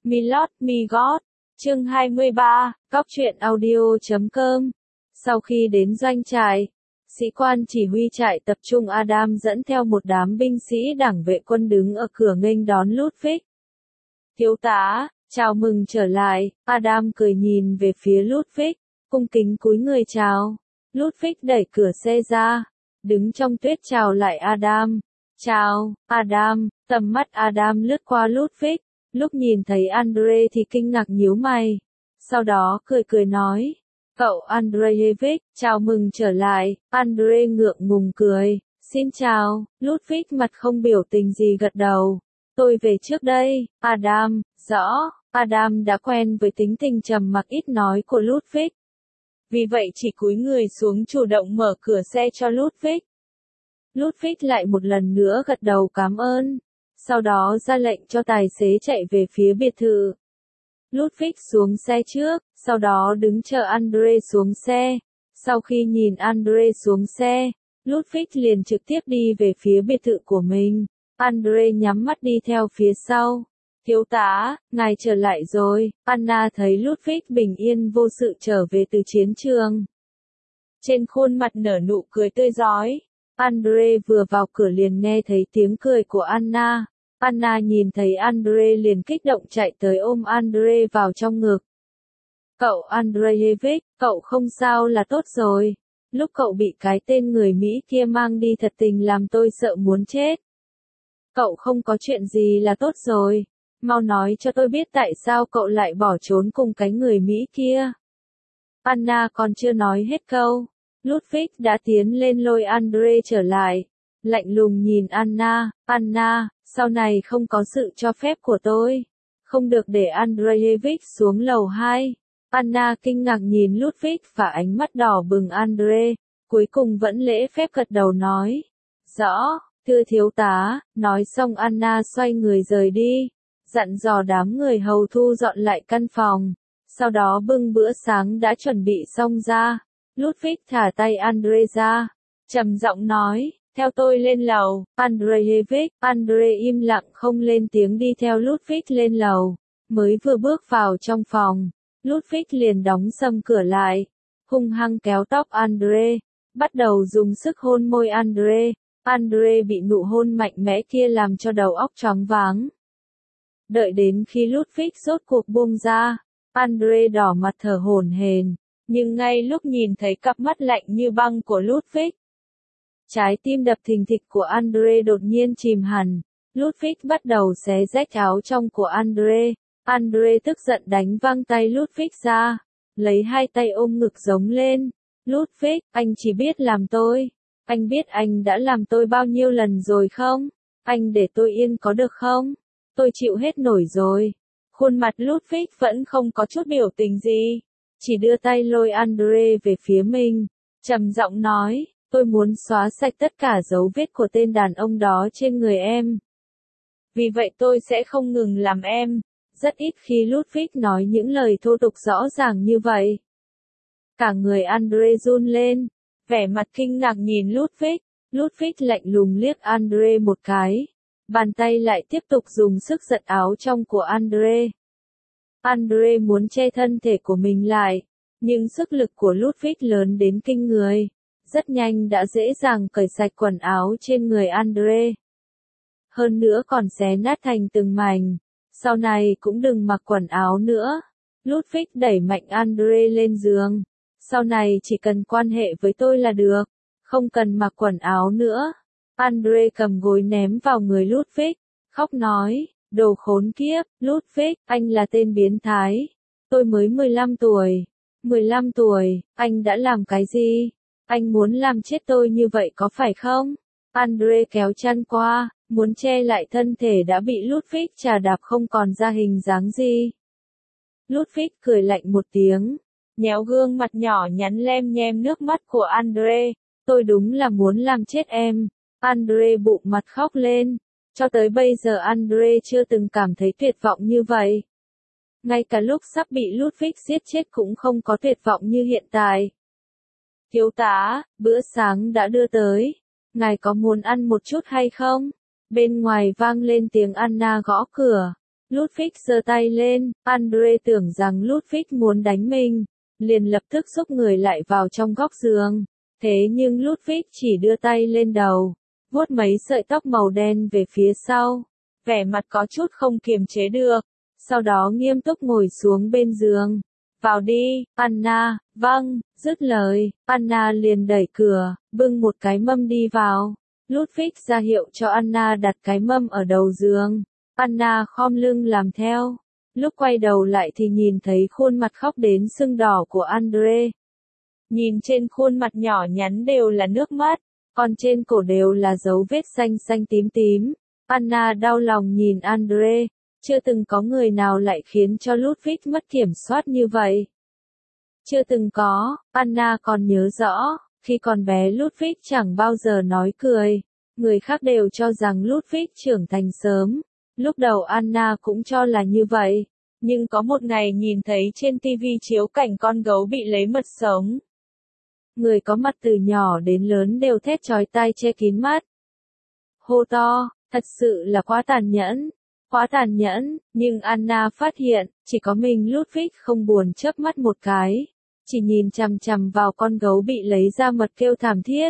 Milord Migot, chương 23, Cóc truyện audio.com. Sau khi đến doanh trại, sĩ quan chỉ huy trại tập trung Adam dẫn theo một đám binh sĩ đảng vệ quân đứng ở cửa nghênh đón Ludwig. Thiếu tá, chào mừng trở lại, Adam cười nhìn về phía Ludwig, cung kính cúi người chào. Ludwig đẩy cửa xe ra, đứng trong tuyết chào lại Adam. Chào, Adam, tầm mắt Adam lướt qua Ludwig, lúc nhìn thấy Andre thì kinh ngạc nhíu mày. Sau đó cười nói, cậu Andreevich, chào mừng trở lại. Andre ngượng ngùng cười, xin chào. Ludwig mặt không biểu tình gì gật đầu. Tôi về trước đây, Adam, rõ. Adam đã quen với tính tình trầm mặc ít nói của Ludwig. Vì vậy chỉ cúi người xuống chủ động mở cửa xe cho Ludwig. Ludwig lại một lần nữa gật đầu cảm ơn. Sau đó ra lệnh cho tài xế chạy về phía biệt thự. Ludwig xuống xe trước, sau đó đứng chờ Andre xuống xe. Sau khi nhìn Andre xuống xe, Ludwig liền trực tiếp đi về phía biệt thự của mình. Andre nhắm mắt đi theo phía sau. Thiếu tá, ngài trở lại rồi. Anna thấy Ludwig bình yên vô sự trở về từ chiến trường. Trên khuôn mặt nở nụ cười tươi rói. Andre vừa vào cửa liền nghe thấy tiếng cười của Anna. Anna nhìn thấy Andre liền kích động chạy tới ôm Andre vào trong ngực. Cậu Andreevich, cậu không sao là tốt rồi. Lúc cậu bị cái tên người Mỹ kia mang đi thật tình làm tôi sợ muốn chết. Cậu không có chuyện gì là tốt rồi. Mau nói cho tôi biết tại sao cậu lại bỏ trốn cùng cái người Mỹ kia. Anna còn chưa nói hết câu. Ludwig đã tiến lên lôi Andre trở lại. Lạnh lùng nhìn Anna, Anna, sau này không có sự cho phép của tôi. Không được để Andreevich xuống lầu 2. Anna kinh ngạc nhìn Ludwig và ánh mắt đỏ bừng Andre. Cuối cùng vẫn lễ phép gật đầu nói. Rõ, thưa thiếu tá, nói xong Anna xoay người rời đi. Dặn dò đám người hầu thu dọn lại căn phòng. Sau đó bưng bữa sáng đã chuẩn bị xong ra. Ludwig thả tay Andre ra. Trầm giọng nói, theo tôi lên lầu. Andreevich, Andre im lặng không lên tiếng đi theo Ludwig lên lầu. Mới vừa bước vào trong phòng, Ludwig liền đóng sầm cửa lại. Hung hăng kéo tóc Andre. Bắt đầu dùng sức hôn môi Andre. Andre bị nụ hôn mạnh mẽ kia làm cho đầu óc choáng váng. Đợi đến khi Ludwig rốt cuộc buông ra, Andre đỏ mặt thở hổn hển. Nhưng ngay lúc nhìn thấy cặp mắt lạnh như băng của Ludwig, trái tim đập thình thịch của Andre đột nhiên chìm hẳn. Ludwig bắt đầu xé rách áo trong của Andre. Andre tức giận đánh văng tay Ludwig ra, lấy hai tay ôm ngực giống lên. Ludwig, anh chỉ biết làm tôi. Anh biết anh đã làm tôi bao nhiêu lần rồi không? Anh để tôi yên có được không? Tôi chịu hết nổi rồi. Khuôn mặt Ludwig vẫn không có chút biểu tình gì. Chỉ đưa tay lôi Andre về phía mình. Trầm giọng nói, tôi muốn xóa sạch tất cả dấu vết của tên đàn ông đó trên người em. Vì vậy tôi sẽ không ngừng làm em. Rất ít khi Ludwig nói những lời thô tục rõ ràng như vậy. Cả người Andre run lên. Vẻ mặt kinh ngạc nhìn Ludwig. Ludwig lạnh lùng liếc Andre một cái. Bàn tay lại tiếp tục dùng sức giật áo trong của Andre. Andre muốn che thân thể của mình lại, nhưng sức lực của Ludwig lớn đến kinh người. Rất nhanh đã dễ dàng cởi sạch quần áo trên người Andre. Hơn nữa còn xé nát thành từng mảnh. Sau này cũng đừng mặc quần áo nữa. Ludwig đẩy mạnh Andre lên giường. Sau này chỉ cần quan hệ với tôi là được. Không cần mặc quần áo nữa. Andre cầm gối ném vào người Ludwig. Khóc nói, đồ khốn kiếp, Ludwig, anh là tên biến thái. Tôi mới 15 tuổi. 15 tuổi, anh đã làm cái gì? Anh muốn làm chết tôi như vậy có phải không? Andre kéo chăn qua, muốn che lại thân thể đã bị Ludwig chà đạp không còn ra hình dáng gì. Ludwig cười lạnh một tiếng, nhéo gương mặt nhỏ nhắn lem nhem nước mắt của Andre. Tôi đúng là muốn làm chết em. Andre bụng mặt khóc lên. Cho tới bây giờ Andre chưa từng cảm thấy tuyệt vọng như vậy. Ngay cả lúc sắp bị Ludwig giết chết cũng không có tuyệt vọng như hiện tại. Thiếu tá, bữa sáng đã đưa tới. Ngài có muốn ăn một chút hay không? Bên ngoài vang lên tiếng Anna gõ cửa. Ludwig giơ tay lên, Andre tưởng rằng Ludwig muốn đánh mình, liền lập tức xúc người lại vào trong góc giường. Thế nhưng Ludwig chỉ đưa tay lên đầu, vuốt mấy sợi tóc màu đen về phía sau, vẻ mặt có chút không kiềm chế được, sau đó nghiêm túc ngồi xuống bên giường. Vào đi, Anna. Vâng, dứt lời, Anna liền đẩy cửa, bưng một cái mâm đi vào. Ludwig ra hiệu cho Anna đặt cái mâm ở đầu giường. Anna khom lưng làm theo. Lúc quay đầu lại thì nhìn thấy khuôn mặt khóc đến sưng đỏ của Andre. Nhìn trên khuôn mặt nhỏ nhắn đều là nước mắt, còn trên cổ đều là dấu vết xanh xanh tím tím. Anna đau lòng nhìn Andre, chưa từng có người nào lại khiến cho Ludwig mất kiểm soát như vậy. Chưa từng có, Anna còn nhớ rõ, khi còn bé Ludwig chẳng bao giờ nói cười. Người khác đều cho rằng Ludwig trưởng thành sớm. Lúc đầu Anna cũng cho là như vậy. Nhưng có một ngày nhìn thấy trên TV chiếu cảnh con gấu bị lấy mật sống. Người có mặt từ nhỏ đến lớn đều thét chói tai che kín mắt. Hô to, thật sự là quá tàn nhẫn. Quá tàn nhẫn, nhưng Anna phát hiện, chỉ có mình Ludwig không buồn chớp mắt một cái. Chỉ nhìn chằm chằm vào con gấu bị lấy ra mật kêu thảm thiết.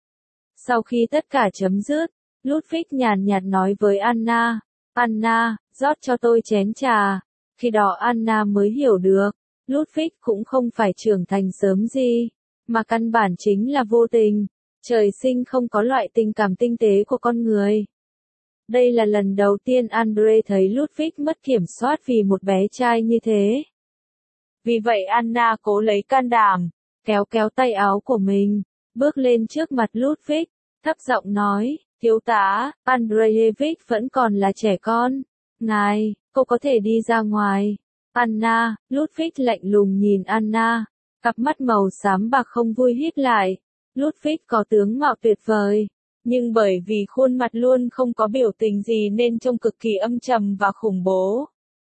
Sau khi tất cả chấm dứt, Ludwig nhàn nhạt nói với Anna, Anna, rót cho tôi chén trà. Khi đó Anna mới hiểu được, Ludwig cũng không phải trưởng thành sớm gì, mà căn bản chính là vô tình, trời sinh không có loại tình cảm tinh tế của con người. Đây là lần đầu tiên Andre thấy Ludwig mất kiểm soát vì một bé trai như thế. Vì vậy Anna cố lấy can đảm, kéo kéo tay áo của mình, bước lên trước mặt Ludwig, thấp giọng nói, thiếu tá, Andreevich vẫn còn là trẻ con. Ngài, cô có thể đi ra ngoài. Anna, Ludwig lạnh lùng nhìn Anna, cặp mắt màu xám bạc không vui híp lại. Ludwig có tướng mạo tuyệt vời, nhưng bởi vì khuôn mặt luôn không có biểu tình gì nên trông cực kỳ âm trầm và khủng bố.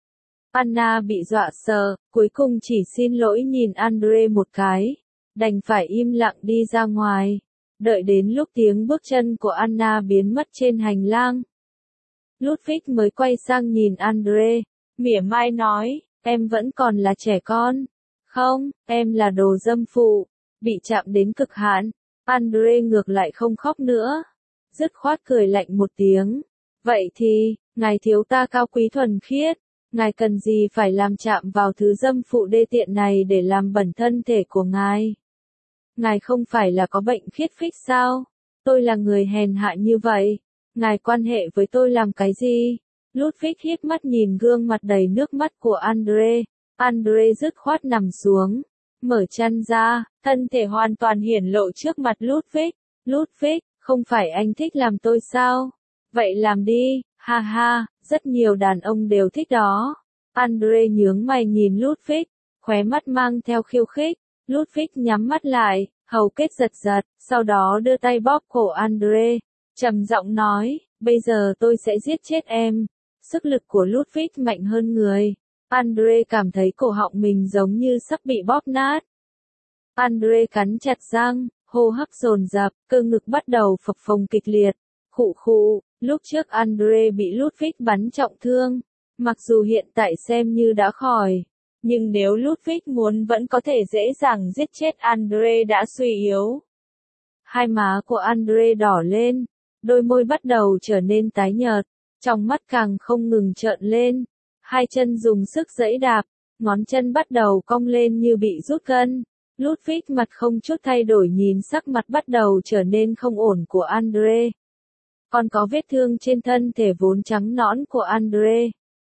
Anna bị dọa sợ, cuối cùng chỉ xin lỗi nhìn Andre một cái, đành phải im lặng đi ra ngoài. Đợi đến lúc tiếng bước chân của Anna biến mất trên hành lang, Ludwig mới quay sang nhìn Andre, mỉa mai nói, em vẫn còn là trẻ con. Không, em là đồ dâm phụ, bị chạm đến cực hạn. Andre ngược lại không khóc nữa, dứt khoát cười lạnh một tiếng. Vậy thì, ngài thiếu ta cao quý thuần khiết, ngài cần gì phải làm chạm vào thứ dâm phụ đê tiện này để làm bẩn thân thể của ngài? Ngài không phải là có bệnh khiết phích sao? Tôi là người hèn hạ như vậy, ngài quan hệ với tôi làm cái gì? Ludwig híp mắt nhìn gương mặt đầy nước mắt của Andre. Andre dứt khoát nằm xuống, mở chân ra, thân thể hoàn toàn hiển lộ trước mặt Ludwig. Ludwig, không phải anh thích làm tôi sao? Vậy làm đi, ha ha, rất nhiều đàn ông đều thích đó. Andre nhướng mày nhìn Ludwig, khóe mắt mang theo khiêu khích. Ludwig nhắm mắt lại, hầu kết giật giật, sau đó đưa tay bóp cổ Andre, trầm giọng nói, bây giờ tôi sẽ giết chết em. Sức lực của Ludwig mạnh hơn người. Andre cảm thấy cổ họng mình giống như sắp bị bóp nát. Andre cắn chặt răng, hô hấp dồn dập, cơ ngực bắt đầu phập phồng kịch liệt. Khụ khụ, lúc trước Andre bị Ludwig bắn trọng thương, mặc dù hiện tại xem như đã khỏi, nhưng nếu Ludwig muốn vẫn có thể dễ dàng giết chết Andre đã suy yếu. Hai má của Andre đỏ lên, đôi môi bắt đầu trở nên tái nhợt, trong mắt càng không ngừng trợn lên. Hai chân dùng sức giãy đạp, ngón chân bắt đầu cong lên như bị rút gân. Ludwig mặt không chút thay đổi nhìn sắc mặt bắt đầu trở nên không ổn của Andre. Còn có vết thương trên thân thể vốn trắng nõn của Andre.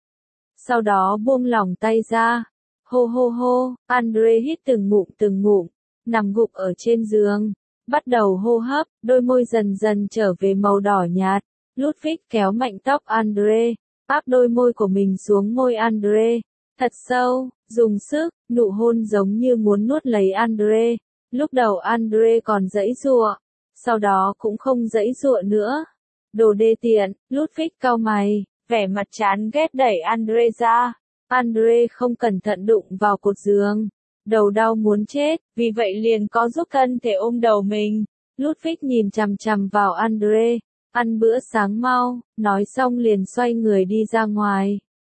Sau đó buông lỏng tay ra. Hô hô hô, Andre hít từng ngụm, nằm gục ở trên giường. Bắt đầu hô hấp, đôi môi dần dần trở về màu đỏ nhạt. Ludwig kéo mạnh tóc Andre, áp đôi môi của mình xuống môi Andre. Thật sâu, dùng sức, nụ hôn giống như muốn nuốt lấy Andre. Lúc đầu Andre còn giãy giụa, sau đó cũng không giãy giụa nữa. Đồ đê tiện, Ludwig cau mày, vẻ mặt chán ghét đẩy Andre ra. Andre không cẩn thận đụng vào cột giường, đầu đau muốn chết, vì vậy liền có giúp thân thể ôm đầu mình. Ludwig nhìn chằm chằm vào Andre, ăn bữa sáng mau, nói xong liền xoay người đi ra ngoài.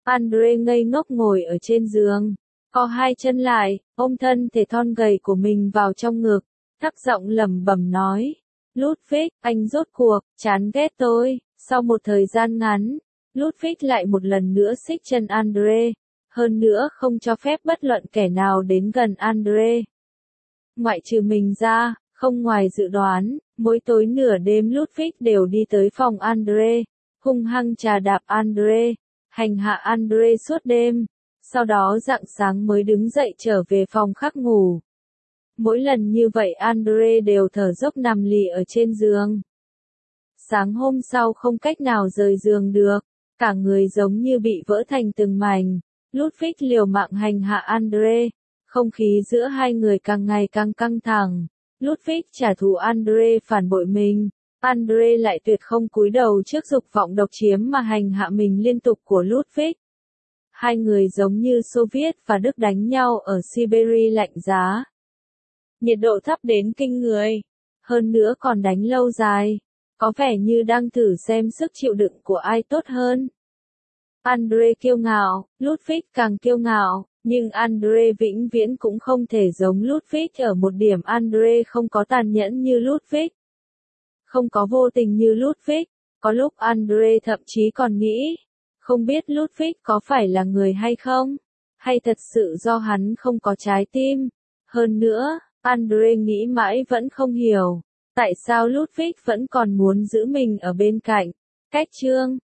Andre ngây ngốc ngồi ở trên giường, co hai chân lại, ôm thân thể thon gầy của mình vào trong ngực, thấp giọng lẩm bẩm nói. Ludwig, anh rốt cuộc, chán ghét tôi. Sau một thời gian ngắn, Ludwig lại một lần nữa xích chân Andre, hơn nữa không cho phép bất luận kẻ nào đến gần Andre. Ngoại trừ mình ra, không ngoài dự đoán, mỗi tối nửa đêm Ludwig đều đi tới phòng Andre, hung hăng trà đạp Andre, hành hạ Andre suốt đêm, sau đó rạng sáng mới đứng dậy trở về phòng khác ngủ. Mỗi lần như vậy Andre đều thở dốc nằm lì ở trên giường. Sáng hôm sau không cách nào rời giường được, cả người giống như bị vỡ thành từng mảnh. Ludwig liều mạng hành hạ Andre, không khí giữa hai người càng ngày càng căng thẳng. Ludwig trả thù Andre phản bội mình, Andre lại tuyệt không cúi đầu trước dục vọng độc chiếm mà hành hạ mình liên tục của Ludwig. Hai người giống như Xô Viết và Đức đánh nhau ở Siberia lạnh giá. Nhiệt độ thấp đến kinh người, hơn nữa còn đánh lâu dài, có vẻ như đang thử xem sức chịu đựng của ai tốt hơn. Andre kiêu ngạo, Ludwig càng kiêu ngạo, nhưng Andre vĩnh viễn cũng không thể giống Ludwig ở một điểm Andre không có tàn nhẫn như Ludwig. Không có vô tình như Ludwig, có lúc Andre thậm chí còn nghĩ, không biết Ludwig có phải là người hay không, hay thật sự do hắn không có trái tim. Hơn nữa, Andre nghĩ mãi vẫn không hiểu, tại sao Ludwig vẫn còn muốn giữ mình ở bên cạnh. Cách chương